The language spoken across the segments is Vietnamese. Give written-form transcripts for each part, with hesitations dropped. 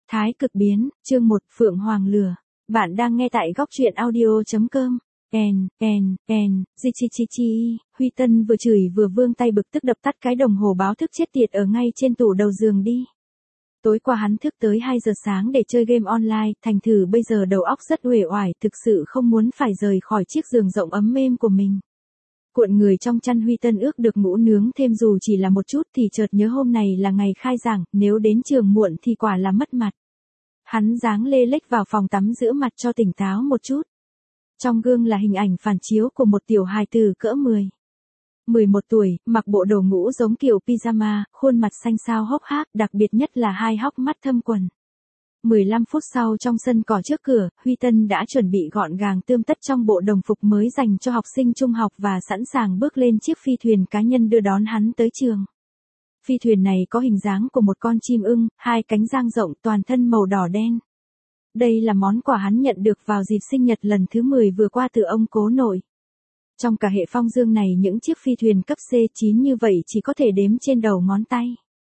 Thái cực biến, chương 1, Phượng Hoàng lửa. Bạn đang nghe tại góc truyện audio.com. Huy Tân vừa chửi vừa vươn tay bực tức đập tắt cái đồng hồ báo thức chết tiệt ở ngay trên tủ đầu giường đi. Tối qua hắn thức tới 2 giờ sáng để chơi game online, thành thử bây giờ đầu óc rất uể oải, thực sự không muốn phải rời khỏi chiếc giường rộng ấm êm của mình. Cuộn người trong chăn Huy Tân ước được ngủ nướng thêm dù chỉ là một chút thì chợt nhớ hôm này là ngày khai giảng, nếu đến trường muộn thì quả là mất mặt. Hắn dáng lê lếch vào phòng tắm rửa mặt cho tỉnh táo một chút. Trong gương là hình ảnh phản chiếu của một tiểu hài tử cỡ 11 tuổi, mặc bộ đồ ngủ giống kiểu pyjama, khuôn mặt xanh xao hốc hác, đặc biệt nhất là hai hốc mắt thâm quần. 15 phút sau trong sân cỏ trước cửa, Huy Tân đã chuẩn bị gọn gàng tươm tất trong bộ đồng phục mới dành cho học sinh trung học và sẵn sàng bước lên chiếc phi thuyền cá nhân đưa đón hắn tới trường. Phi thuyền này có hình dáng của một con chim ưng, hai cánh dang rộng, toàn thân màu đỏ đen. Đây là món quà hắn nhận được vào dịp sinh nhật lần thứ 10 vừa qua từ ông cố nội. Trong cả hệ phong dương này những chiếc phi thuyền cấp C9 như vậy chỉ có thể đếm trên đầu ngón tay.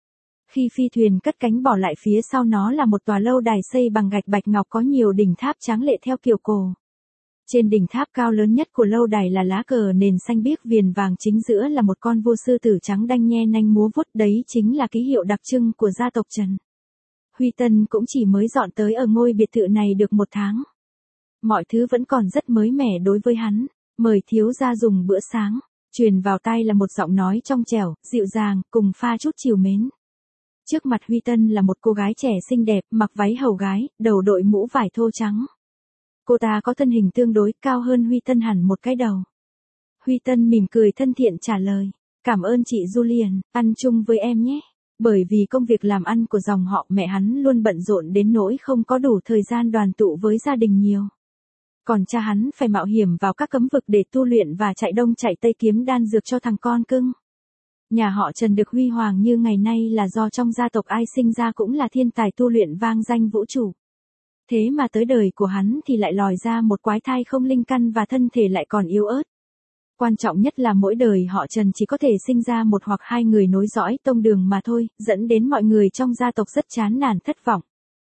Khi phi thuyền cất cánh bỏ lại phía sau nó là một tòa lâu đài xây bằng gạch bạch ngọc có nhiều đỉnh tháp tráng lệ theo kiểu cổ. Trên đỉnh tháp cao lớn nhất của lâu đài là lá cờ nền xanh biếc viền vàng, chính giữa là một con vua sư tử trắng đanh nhe nanh múa vuốt, đấy chính là ký hiệu đặc trưng của gia tộc Trần. Huy Tân cũng chỉ mới dọn tới ở ngôi biệt thự này được 1 tháng. Mọi thứ vẫn còn rất mới mẻ đối với hắn. Mời thiếu gia dùng bữa sáng. Truyền vào tai là một giọng nói trong trẻo, dịu dàng, cùng pha chút trìu mến. Trước mặt Huy Tân là một cô gái trẻ xinh đẹp, mặc váy hầu gái, đầu đội mũ vải thô trắng. Cô ta có thân hình tương đối cao hơn Huy Tân hẳn một cái đầu. Huy Tân mỉm cười thân thiện trả lời. Cảm ơn chị Julian, ăn chung với em nhé. Bởi vì công việc làm ăn của dòng họ mẹ hắn luôn bận rộn đến nỗi không có đủ thời gian đoàn tụ với gia đình nhiều. Còn cha hắn phải mạo hiểm vào các cấm vực để tu luyện và chạy đông chạy tây kiếm đan dược cho thằng con cưng. Nhà họ Trần được huy hoàng như ngày nay là do trong gia tộc ai sinh ra cũng là thiên tài tu luyện vang danh vũ trụ. Thế mà tới đời của hắn thì lại lòi ra một quái thai không linh căn và thân thể lại còn yếu ớt. Quan trọng nhất là mỗi đời họ Trần chỉ có thể sinh ra một hoặc hai người nối dõi tông đường mà thôi, dẫn đến mọi người trong gia tộc rất chán nản thất vọng.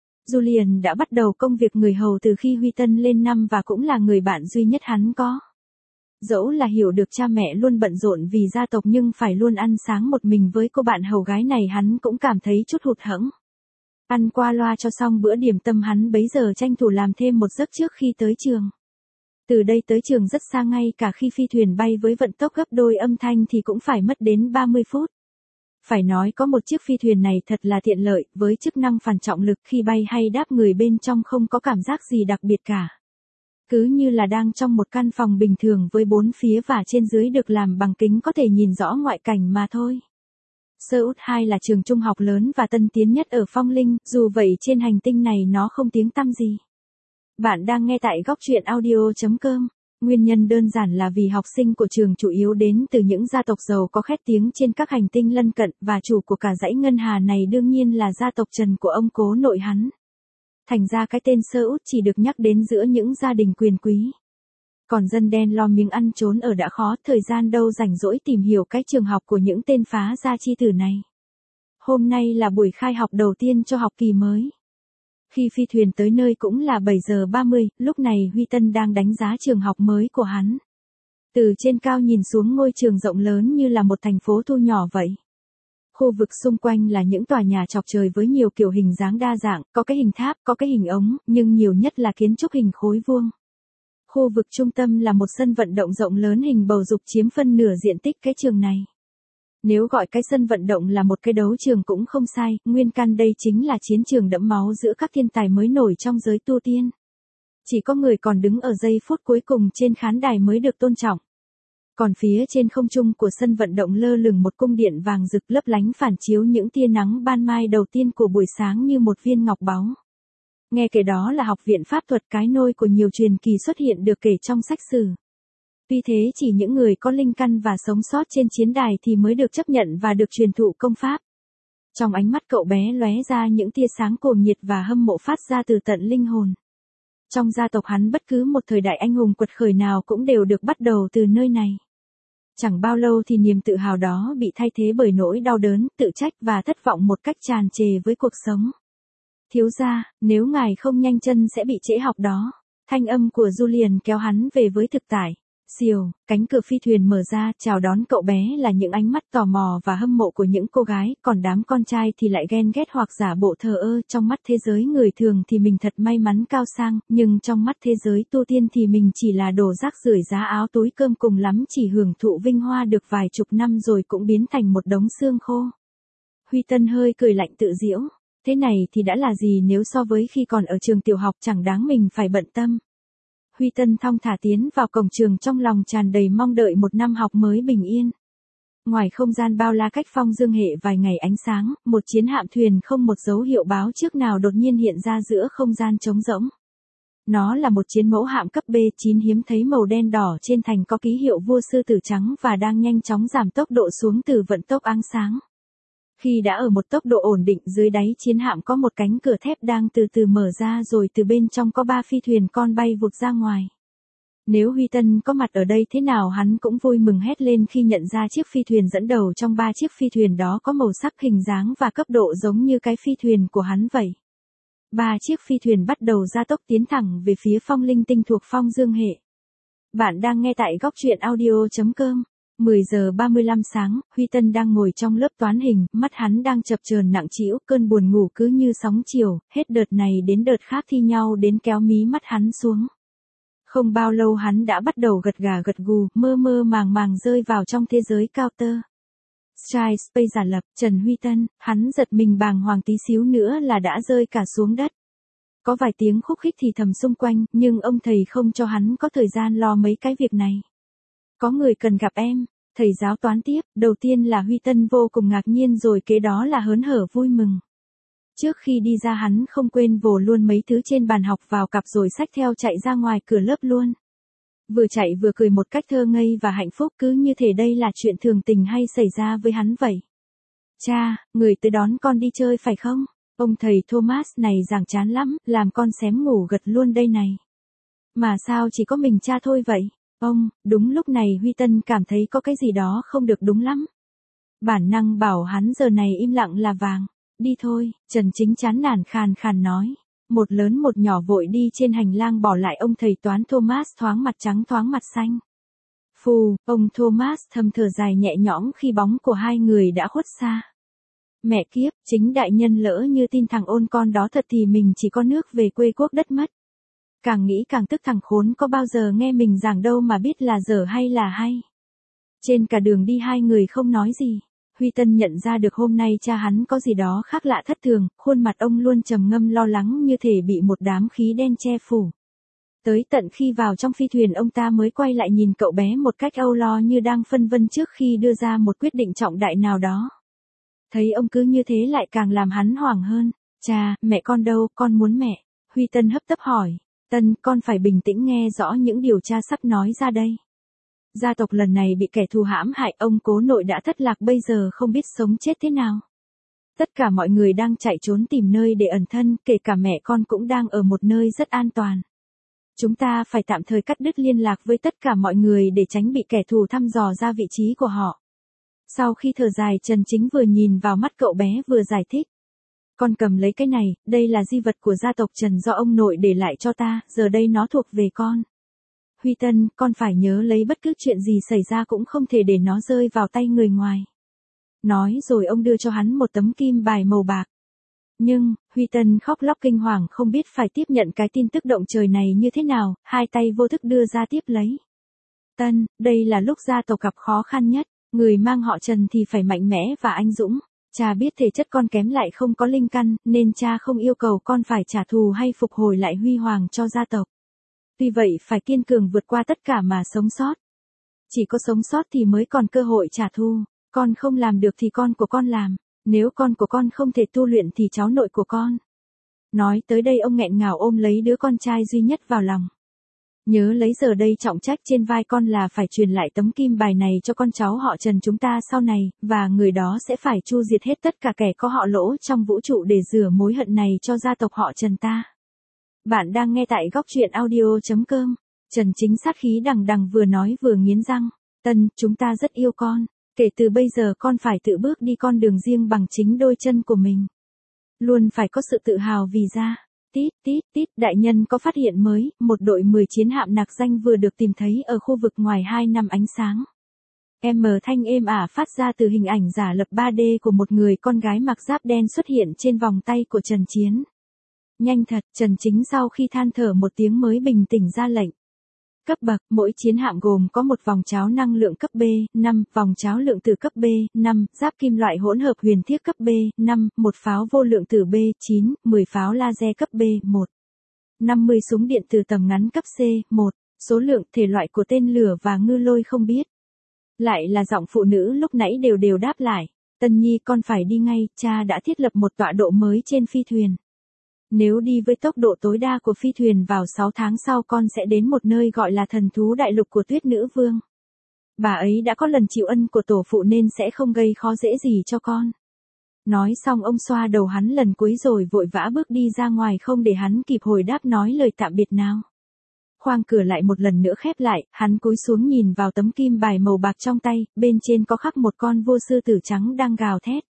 Julian đã bắt đầu công việc người hầu từ khi Huy Tân lên năm và cũng là người bạn duy nhất hắn có. Dẫu là hiểu được cha mẹ luôn bận rộn vì gia tộc nhưng phải luôn ăn sáng một mình với cô bạn hầu gái này hắn cũng cảm thấy chút hụt hẫng. Ăn qua loa cho xong bữa điểm tâm hắn bấy giờ tranh thủ làm thêm một giấc trước khi tới trường. Từ đây tới trường rất xa, ngay cả khi phi thuyền bay với vận tốc gấp đôi âm thanh thì cũng phải mất đến 30 phút. Phải nói có một chiếc phi thuyền này thật là tiện lợi, với chức năng phản trọng lực khi bay hay đáp người bên trong không có cảm giác gì đặc biệt cả. Cứ như là đang trong một căn phòng bình thường với 4 phía và trên dưới được làm bằng kính có thể nhìn rõ ngoại cảnh mà thôi. Seoul 2 là trường trung học lớn và tân tiến nhất ở Phong Linh, dù vậy trên hành tinh này nó không tiếng tăm gì. Bạn đang nghe tại góc truyện audio.com. Nguyên nhân đơn giản là vì học sinh của trường chủ yếu đến từ những gia tộc giàu có khét tiếng trên các hành tinh lân cận, và chủ của cả dãy ngân hà này đương nhiên là gia tộc Trần của ông cố nội hắn. Thành ra cái tên Seoul chỉ được nhắc đến giữa những gia đình quyền quý. Còn dân đen lo miếng ăn trốn ở đã khó, thời gian đâu rảnh rỗi tìm hiểu cái trường học của những tên phá gia chi tử này. Hôm nay là buổi khai học đầu tiên cho học kỳ mới. Khi phi thuyền tới nơi cũng là 7 giờ 30, lúc này Huy Tân đang đánh giá trường học mới của hắn. Từ trên cao nhìn xuống ngôi trường rộng lớn như là một thành phố thu nhỏ vậy. Khu vực xung quanh là những tòa nhà chọc trời với nhiều kiểu hình dáng đa dạng, có cái hình tháp, có cái hình ống, nhưng nhiều nhất là kiến trúc hình khối vuông. Khu vực trung tâm là một sân vận động rộng lớn hình bầu dục chiếm phân nửa diện tích cái trường này. Nếu gọi cái sân vận động là một cái đấu trường cũng không sai, nguyên căn đây chính là chiến trường đẫm máu giữa các thiên tài mới nổi trong giới tu tiên. Chỉ có người còn đứng ở giây phút cuối cùng trên khán đài mới được tôn trọng. Còn phía trên không trung của sân vận động lơ lửng một cung điện vàng rực lấp lánh phản chiếu những tia nắng ban mai đầu tiên của buổi sáng như một viên ngọc báu. Nghe kể đó là học viện pháp thuật, cái nôi của nhiều truyền kỳ xuất hiện được kể trong sách sử. Tuy thế chỉ những người có linh căn và sống sót trên chiến đài thì mới được chấp nhận và được truyền thụ công pháp. Trong ánh mắt cậu bé lóe ra những tia sáng cuồng nhiệt và hâm mộ phát ra từ tận linh hồn. Trong gia tộc hắn bất cứ một thời đại anh hùng quật khởi nào cũng đều được bắt đầu từ nơi này. Chẳng bao lâu thì niềm tự hào đó bị thay thế bởi nỗi đau đớn, tự trách và thất vọng một cách tràn trề với cuộc sống. Thiếu gia, nếu ngài không nhanh chân sẽ bị trễ học đó. Thanh âm của Julian kéo hắn về với thực tại. Siêu, cánh cửa phi thuyền mở ra, chào đón cậu bé là những ánh mắt tò mò và hâm mộ của những cô gái, còn đám con trai thì lại ghen ghét hoặc giả bộ thờ ơ. Trong mắt thế giới người thường thì mình thật may mắn cao sang, nhưng trong mắt thế giới tu tiên thì mình chỉ là đồ rác rưởi giá áo túi cơm, cùng lắm chỉ hưởng thụ vinh hoa được vài chục năm rồi cũng biến thành một đống xương khô. Huy Tân hơi cười lạnh tự giễu, thế này thì đã là gì nếu so với khi còn ở trường tiểu học chẳng đáng mình phải bận tâm. Huy Tân thong thả tiến vào cổng trường, trong lòng tràn đầy mong đợi một năm học mới bình yên. Ngoài không gian bao la cách Phong Dương Hệ vài ngày ánh sáng, một chiến hạm thuyền không một dấu hiệu báo trước nào đột nhiên hiện ra giữa không gian trống rỗng. Nó là một chiến mẫu hạm cấp B9 hiếm thấy màu đen đỏ, trên thành có ký hiệu vua sư tử trắng và đang nhanh chóng giảm tốc độ xuống từ vận tốc ánh sáng. Khi đã ở một tốc độ ổn định, dưới đáy chiến hạm có một cánh cửa thép đang từ từ mở ra, rồi từ bên trong có 3 phi thuyền con bay vụt ra ngoài. Nếu Huy Tân có mặt ở đây thế nào hắn cũng vui mừng hét lên khi nhận ra chiếc phi thuyền dẫn đầu trong 3 chiếc phi thuyền đó có màu sắc, hình dáng và cấp độ giống như cái phi thuyền của hắn vậy. 3 chiếc phi thuyền bắt đầu gia tốc tiến thẳng về phía Phong Linh Tinh thuộc Phong Dương Hệ. Bạn đang nghe tại góc truyện audio.com. 10 giờ 35 sáng, Huy Tân đang ngồi trong lớp toán hình, mắt hắn đang chập chờn nặng trĩu, cơn buồn ngủ cứ như sóng chiều, hết đợt này đến đợt khác thi nhau đến kéo mí mắt hắn xuống. Không bao lâu hắn đã bắt đầu gật gà gật gù, mơ mơ màng màng rơi vào trong thế giới cao tơ. Sky Space giả lập, Trần Huy Tân, hắn giật mình bàng hoàng, tí xíu nữa là đã rơi cả xuống đất. Có vài tiếng khúc khích thì thầm xung quanh, nhưng ông thầy không cho hắn có thời gian lo mấy cái việc này. Có người cần gặp em, thầy giáo toán tiếp. Đầu tiên là Huy Tân vô cùng ngạc nhiên, rồi kế đó là hớn hở vui mừng. Trước khi đi ra hắn không quên vồ luôn mấy thứ trên bàn học vào cặp rồi xách theo chạy ra ngoài cửa lớp luôn. Vừa chạy vừa cười một cách thơ ngây và hạnh phúc, cứ như thể đây là chuyện thường tình hay xảy ra với hắn vậy. Cha, người tới đón con đi chơi phải không? Ông thầy Thomas này giảng chán lắm, làm con xém ngủ gật luôn đây này. Mà sao chỉ có mình cha thôi vậy? Ông, đúng lúc này Huy Tân cảm thấy có cái gì đó không được đúng lắm. Bản năng bảo hắn giờ này im lặng là vàng. Đi thôi, Trần Chính chán nản khàn khàn nói. Một lớn một nhỏ vội đi trên hành lang, bỏ lại ông thầy toán Thomas thoáng mặt trắng thoáng mặt xanh. Phù, ông Thomas thầm thở dài nhẹ nhõm khi bóng của hai người đã khuất xa. Mẹ kiếp, Chính đại nhân lỡ như tin thằng ôn con đó thật thì mình chỉ có nước về quê quốc đất mất. Càng nghĩ càng tức, thằng khốn có bao giờ nghe mình giảng đâu mà biết là dở hay là hay. Trên cả đường đi hai người không nói gì. Huy Tân nhận ra được hôm nay cha hắn có gì đó khác lạ thất thường, khuôn mặt ông luôn trầm ngâm lo lắng như thể bị một đám khí đen che phủ. Tới tận khi vào trong phi thuyền ông ta mới quay lại nhìn cậu bé một cách âu lo, như đang phân vân trước khi đưa ra một quyết định trọng đại nào đó. Thấy ông cứ như thế lại càng làm hắn hoảng hơn. Cha, mẹ con đâu, con muốn mẹ. Huy Tân hấp tấp hỏi. Tân, con phải bình tĩnh nghe rõ những điều cha sắp nói ra đây. Gia tộc lần này bị kẻ thù hãm hại, ông cố nội đã thất lạc, bây giờ không biết sống chết thế nào. Tất cả mọi người đang chạy trốn tìm nơi để ẩn thân, kể cả mẹ con cũng đang ở một nơi rất an toàn. Chúng ta phải tạm thời cắt đứt liên lạc với tất cả mọi người để tránh bị kẻ thù thăm dò ra vị trí của họ. Sau khi thở dài, Trần Chính vừa nhìn vào mắt cậu bé vừa giải thích. Con cầm lấy cái này, đây là di vật của gia tộc Trần do ông nội để lại cho ta, giờ đây nó thuộc về con. Huy Tân, con phải nhớ lấy bất cứ chuyện gì xảy ra cũng không thể để nó rơi vào tay người ngoài. Nói rồi ông đưa cho hắn một tấm kim bài màu bạc. Nhưng, Huy Tân khóc lóc kinh hoàng không biết phải tiếp nhận cái tin tức động trời này như thế nào, hai tay vô thức đưa ra tiếp lấy. Tân, đây là lúc gia tộc gặp khó khăn nhất, người mang họ Trần thì phải mạnh mẽ và anh dũng. Cha biết thể chất con kém lại không có linh căn, nên cha không yêu cầu con phải trả thù hay phục hồi lại huy hoàng cho gia tộc. Tuy vậy phải kiên cường vượt qua tất cả mà sống sót. Chỉ có sống sót thì mới còn cơ hội trả thù. Con không làm được thì con của con làm. Nếu con của con không thể tu luyện thì cháu nội của con. Nói tới đây ông nghẹn ngào ôm lấy đứa con trai duy nhất vào lòng. Nhớ lấy giờ đây trọng trách trên vai con là phải truyền lại tấm kim bài này cho con cháu họ Trần chúng ta sau này, và người đó sẽ phải chu diệt hết tất cả kẻ có họ Lỗ trong vũ trụ để rửa mối hận này cho gia tộc họ Trần ta. Bạn đang nghe tại góc truyện audio.com. Trần Chính sát khí đằng đằng vừa nói vừa nghiến răng. Tân, chúng ta rất yêu con. Kể từ bây giờ con phải tự bước đi con đường riêng bằng chính đôi chân của mình. Luôn phải có sự tự hào vì ra. Tít tít tít, đại nhân có phát hiện mới, một đội 10 chiến hạm nặc danh vừa được tìm thấy ở khu vực ngoài 2 năm ánh sáng. Thanh êm ả phát ra từ hình ảnh giả lập 3D của một người con gái mặc giáp đen xuất hiện trên vòng tay của Trần Chiến. Nhanh thật, Trần Chính sau khi than thở một tiếng mới bình tĩnh ra lệnh. Cấp bậc, mỗi chiến hạm gồm có một vòng cháo năng lượng cấp B5, vòng cháo lượng tử cấp B5, giáp kim loại hỗn hợp huyền thiết cấp B5, một pháo vô lượng tử B9, 10 pháo laser cấp B1, 50 súng điện từ tầm ngắn cấp C1, số lượng, thể loại của tên lửa và ngư lôi không biết. Lại là giọng phụ nữ lúc nãy đều đáp lại. Tân Nhi con phải đi ngay, cha đã thiết lập một tọa độ mới trên phi thuyền. Nếu đi với tốc độ tối đa của phi thuyền vào 6 tháng sau con sẽ đến một nơi gọi là thần thú đại lục của Tuyết Nữ Vương. Bà ấy đã có lần chịu ân của tổ phụ nên sẽ không gây khó dễ gì cho con. Nói xong ông xoa đầu hắn lần cuối rồi vội vã bước đi ra ngoài không để hắn kịp hồi đáp nói lời tạm biệt nào. Khoang cửa lại một lần nữa khép lại, hắn cúi xuống nhìn vào tấm kim bài màu bạc trong tay, bên trên có khắc một con vua sư tử trắng đang gào thét.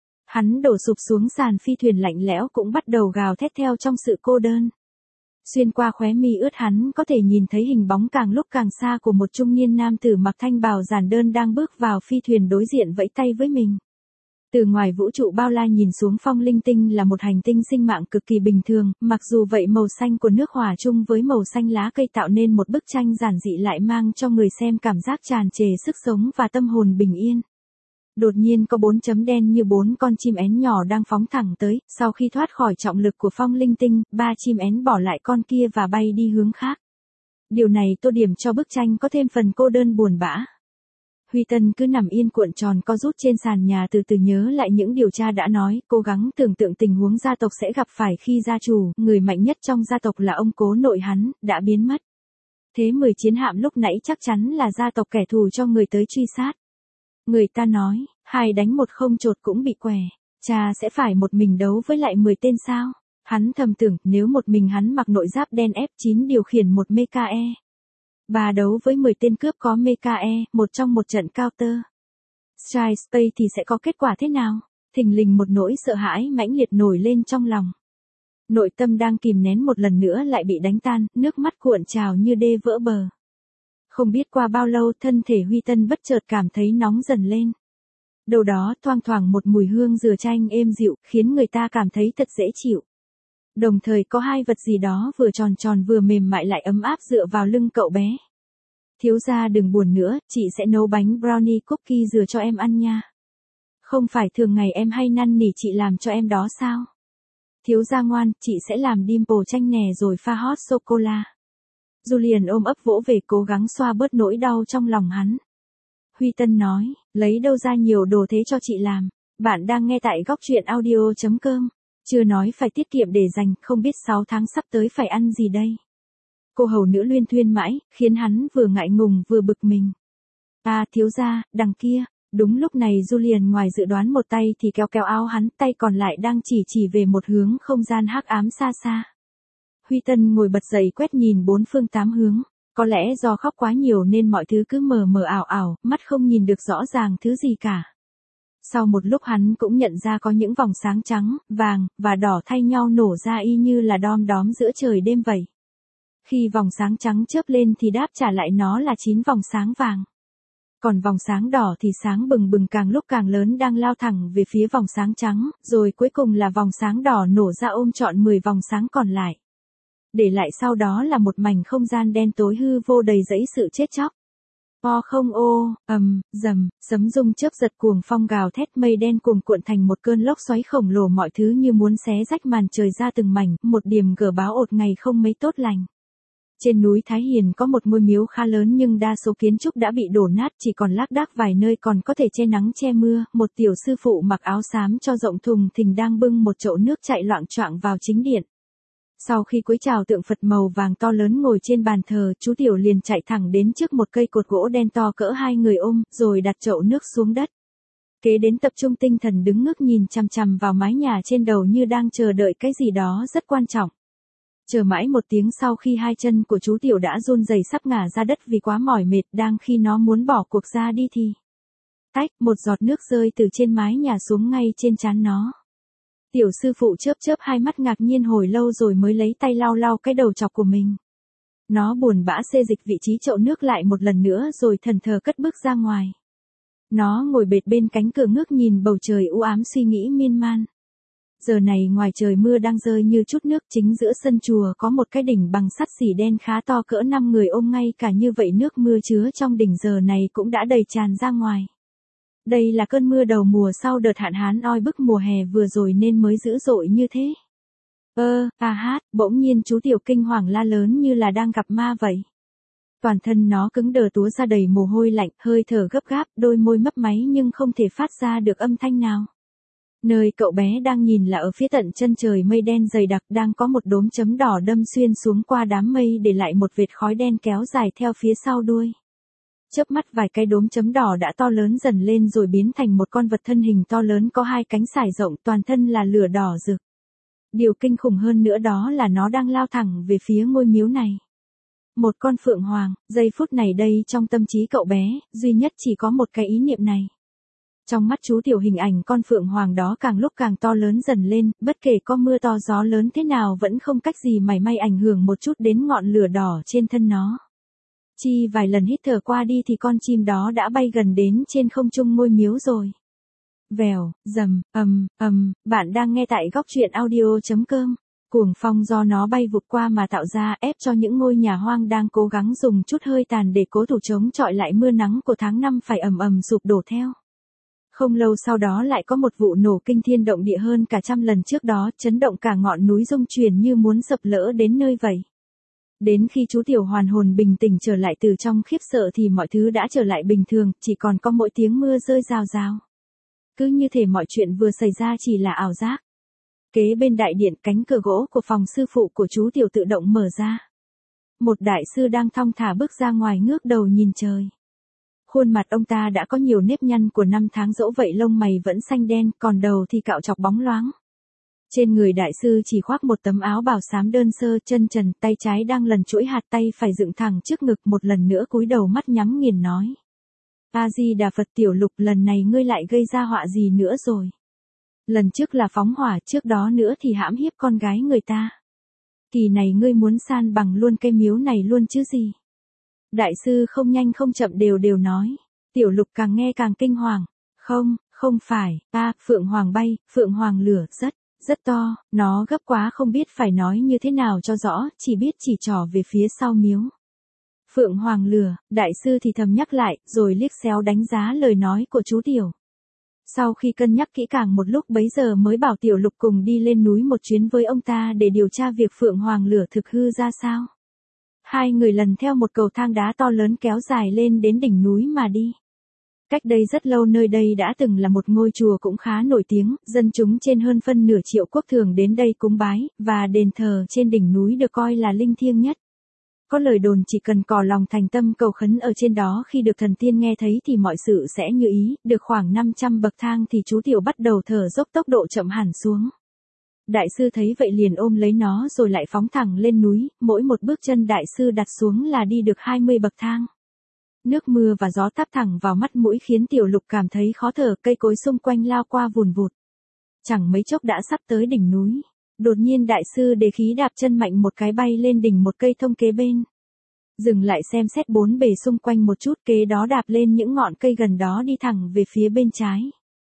Hắn đổ sụp xuống sàn phi thuyền lạnh lẽo cũng bắt đầu gào thét theo trong sự cô đơn. Xuyên qua khóe mi ướt hắn có thể nhìn thấy hình bóng càng lúc càng xa của một trung niên nam tử mặc thanh bào giản đơn đang bước vào phi thuyền đối diện vẫy tay với mình. Từ ngoài vũ trụ bao la nhìn xuống Phong Linh Tinh là một hành tinh sinh mạng cực kỳ bình thường, mặc dù vậy màu xanh của nước hòa chung với màu xanh lá cây tạo nên một bức tranh giản dị lại mang cho người xem cảm giác tràn trề sức sống và tâm hồn bình yên. Đột nhiên có 4 chấm đen như 4 con chim én nhỏ đang phóng thẳng tới, sau khi thoát khỏi trọng lực của Phong Linh Tinh, 3 chim én bỏ lại con kia và bay đi hướng khác. Điều này tô điểm cho bức tranh có thêm phần cô đơn buồn bã. Huy Tân cứ nằm yên cuộn tròn co rút trên sàn nhà từ từ nhớ lại những điều cha đã nói, cố gắng tưởng tượng tình huống gia tộc sẽ gặp phải khi gia chủ, người mạnh nhất trong gia tộc là ông cố nội hắn, đã biến mất. Thế 10 chiến hạm lúc nãy chắc chắn là gia tộc kẻ thù cho người tới truy sát. Người ta nói, 2 đánh 1 không chột cũng bị què, cha sẽ phải một mình đấu với lại 10 tên sao? Hắn thầm tưởng nếu một mình hắn mặc nội giáp đen F9 điều khiển một mecha E. Bà đấu với 10 tên cướp có mecha E, một trong một trận counter Strike Space thì sẽ có kết quả thế nào? Thình lình một nỗi sợ hãi mãnh liệt nổi lên trong lòng. Nội tâm đang kìm nén một lần nữa lại bị đánh tan, nước mắt cuộn trào như đê vỡ bờ. Không biết qua bao lâu thân thể Huy Tân bất chợt cảm thấy nóng dần lên. Đâu đó thoang thoảng một mùi hương dừa chanh êm dịu khiến người ta cảm thấy thật dễ chịu. Đồng thời có 2 vật gì đó vừa tròn tròn vừa mềm mại lại ấm áp dựa vào lưng cậu bé. Thiếu gia đừng buồn nữa, chị sẽ nấu bánh brownie cookie dừa cho em ăn nha. Không phải thường ngày em hay năn nỉ chị làm cho em đó sao? Thiếu gia ngoan, chị sẽ làm dimple chanh nè rồi pha hot sô-cô-la. Julian ôm ấp vỗ về cố gắng xoa bớt nỗi đau trong lòng hắn. Huy Tân nói, lấy đâu ra nhiều đồ thế cho chị làm, bạn đang nghe tại góc truyện audio.com, chưa nói phải tiết kiệm để dành, không biết 6 tháng sắp tới phải ăn gì đây. Cô hầu nữ luyên thuyên mãi, khiến hắn vừa ngại ngùng vừa bực mình. À thiếu gia, đằng kia, đúng lúc này Julian ngoài dự đoán một tay thì kéo kéo áo hắn, tay còn lại đang chỉ về một hướng không gian hắc ám xa xa. Huy Tân ngồi bật dậy quét nhìn 4 phương 8 hướng, có lẽ do khóc quá nhiều nên mọi thứ cứ mờ mờ ảo ảo, mắt không nhìn được rõ ràng thứ gì cả. Sau một lúc hắn cũng nhận ra có những vòng sáng trắng, vàng, và đỏ thay nhau nổ ra y như là đom đóm giữa trời đêm vậy. Khi vòng sáng trắng chớp lên thì đáp trả lại nó là 9 vòng sáng vàng. Còn vòng sáng đỏ thì sáng bừng bừng càng lúc càng lớn đang lao thẳng về phía vòng sáng trắng, rồi cuối cùng là vòng sáng đỏ nổ ra ôm trọn 10 vòng sáng còn lại. Để lại sau đó là một mảnh không gian đen tối hư vô đầy rẫy sự chết chóc. O không ô, rầm, sấm rung chớp giật cuồng phong gào thét mây đen cuồn cuộn thành một cơn lốc xoáy khổng lồ mọi thứ như muốn xé rách màn trời ra từng mảnh, một điểm gở báo ột ngày không mấy tốt lành. Trên núi Thái Hiền có một ngôi miếu khá lớn nhưng đa số kiến trúc đã bị đổ nát chỉ còn lác đác vài nơi còn có thể che nắng che mưa, một tiểu sư phụ mặc áo xám cho rộng thùng thình đang bưng một chậu nước chạy loạng choạng vào chính điện. Sau khi cúi chào tượng Phật màu vàng to lớn ngồi trên bàn thờ, chú tiểu liền chạy thẳng đến trước một cây cột gỗ đen to cỡ 2 người ôm, rồi đặt chậu nước xuống đất. Kế đến tập trung tinh thần đứng ngước nhìn chằm chằm vào mái nhà trên đầu như đang chờ đợi cái gì đó rất quan trọng. Chờ mãi một tiếng sau khi 2 chân của chú tiểu đã run rẩy sắp ngả ra đất vì quá mỏi mệt, đang khi nó muốn bỏ cuộc ra đi thì tách, một giọt nước rơi từ trên mái nhà xuống ngay trên trán nó. Tiểu sư phụ chớp chớp hai mắt ngạc nhiên hồi lâu rồi mới lấy tay lau lau cái đầu chọc của mình. Nó buồn bã xê dịch vị trí chậu nước lại một lần nữa rồi thần thờ cất bước ra ngoài. Nó ngồi bệt bên cánh cửa ngước nhìn bầu trời u ám suy nghĩ miên man. Giờ này ngoài trời mưa đang rơi như chút nước, chính giữa sân chùa có một cái đỉnh bằng sắt xỉ đen khá to cỡ 5 người ôm, ngay cả như vậy nước mưa chứa trong đỉnh giờ này cũng đã đầy tràn ra ngoài. Đây là cơn mưa đầu mùa sau đợt hạn hán oi bức mùa hè vừa rồi nên mới dữ dội như thế. Bỗng nhiên chú Tiểu kinh hoàng la lớn như là đang gặp ma vậy. Toàn thân nó cứng đờ túa ra đầy mồ hôi lạnh, hơi thở gấp gáp, đôi môi mấp máy nhưng không thể phát ra được âm thanh nào. Nơi cậu bé đang nhìn là ở phía tận chân trời mây đen dày đặc, đang có một đốm chấm đỏ đâm xuyên xuống qua đám mây để lại một vệt khói đen kéo dài theo phía sau đuôi. Chớp mắt vài cái đốm chấm đỏ đã to lớn dần lên rồi biến thành một con vật thân hình to lớn có hai cánh sải rộng, toàn thân là lửa đỏ rực. Điều kinh khủng hơn nữa đó là nó đang lao thẳng về phía ngôi miếu này. Một con phượng hoàng, giây phút này đây trong tâm trí cậu bé, duy nhất chỉ có một cái ý niệm này. Trong mắt chú Tiểu hình ảnh con phượng hoàng đó càng lúc càng to lớn dần lên, bất kể có mưa to gió lớn thế nào vẫn không cách gì mảy may ảnh hưởng một chút đến ngọn lửa đỏ trên thân nó. Chi vài lần hít thở qua đi thì con chim đó đã bay gần đến trên không trung ngôi miếu rồi. Vèo, rầm, bạn đang nghe tại góc truyện audio.com. Cuồng phong do nó bay vụt qua mà tạo ra ép cho những ngôi nhà hoang đang cố gắng dùng chút hơi tàn để cố thủ chống chọi lại mưa nắng của tháng 5 phải ầm sụp đổ theo. Không lâu sau đó lại có một vụ nổ kinh thiên động địa hơn cả trăm lần trước đó, chấn động cả ngọn núi rung chuyển như muốn sập lỡ đến nơi vậy. Đến khi chú Tiểu hoàn hồn bình tĩnh trở lại từ trong khiếp sợ thì mọi thứ đã trở lại bình thường, chỉ còn có mỗi tiếng mưa rơi rào rào. Cứ như thể mọi chuyện vừa xảy ra chỉ là ảo giác. Kế bên đại điện, cánh cửa gỗ của phòng sư phụ của chú Tiểu tự động mở ra. Một đại sư đang thong thả bước ra ngoài ngước đầu nhìn trời. Khuôn mặt ông ta đã có nhiều nếp nhăn của năm tháng dỗ vậy, lông mày vẫn xanh đen, còn đầu thì cạo chọc bóng loáng. Trên người đại sư chỉ khoác một tấm áo bào xám đơn sơ, chân trần, tay trái đang lần chuỗi hạt, tay phải dựng thẳng trước ngực, một lần nữa cúi đầu mắt nhắm nghiền nói. A Di Đà Phật. Tiểu Lục, lần này ngươi lại gây ra họa gì nữa rồi? Lần trước là phóng hỏa, trước đó nữa thì hãm hiếp con gái người ta. Kỳ này ngươi muốn san bằng luôn cây miếu này luôn chứ gì? Đại sư không nhanh không chậm đều nói. Tiểu Lục càng nghe càng kinh hoàng. Không phải, phượng hoàng bay, phượng hoàng lửa, rất to, nó gấp quá không biết phải nói như thế nào cho rõ, chỉ biết chỉ trỏ về phía sau miếu. Phượng hoàng lửa, đại sư thì thầm nhắc lại, rồi liếc xéo đánh giá lời nói của chú Tiểu. Sau khi cân nhắc kỹ càng một lúc bấy giờ mới bảo Tiểu Lục cùng đi lên núi một chuyến với ông ta để điều tra việc phượng hoàng lửa thực hư ra sao. Hai người lần theo một cầu thang đá to lớn kéo dài lên đến đỉnh núi mà đi. Cách đây rất lâu nơi đây đã từng là một ngôi chùa cũng khá nổi tiếng, dân chúng trên hơn phân nửa triệu quốc thường đến đây cúng bái, và đền thờ trên đỉnh núi được coi là linh thiêng nhất. Có lời đồn chỉ cần cò lòng thành tâm cầu khấn ở trên đó, khi được thần tiên nghe thấy thì mọi sự sẽ như ý, được khoảng 500 bậc thang thì chú Tiểu bắt đầu thở dốc, tốc độ chậm hẳn xuống. Đại sư thấy vậy liền ôm lấy nó rồi lại phóng thẳng lên núi, mỗi một bước chân đại sư đặt xuống là đi được 20 bậc thang. Nước mưa và gió táp thẳng vào mắt mũi khiến Tiểu Lục cảm thấy khó thở, cây cối xung quanh lao qua vùn vụt. Chẳng mấy chốc đã sắp tới đỉnh núi. Đột nhiên đại sư đề khí đạp chân mạnh một cái bay lên đỉnh một cây thông kế bên. Dừng lại xem xét bốn bề xung quanh một chút, kế đó đạp lên những ngọn cây gần đó đi thẳng về phía bên trái.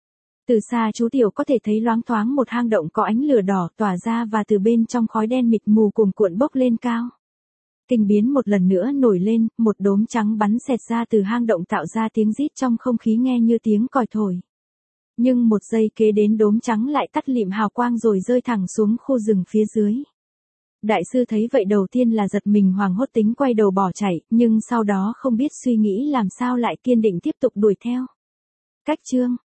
Từ xa chú Tiểu có thể thấy loáng thoáng một hang động có ánh lửa đỏ tỏa ra và từ bên trong khói đen mịt mù cuồn cuộn bốc lên cao. Kinh biến một lần nữa nổi lên, một đốm trắng bắn xẹt ra từ hang động tạo ra tiếng rít trong không khí nghe như tiếng còi thổi. Nhưng một giây kế đến đốm trắng lại tắt lịm hào quang rồi rơi thẳng xuống khu rừng phía dưới. Đại sư thấy vậy đầu tiên là giật mình hoảng hốt tính quay đầu bỏ chạy, nhưng sau đó không biết suy nghĩ làm sao lại kiên định tiếp tục đuổi theo. Cách chương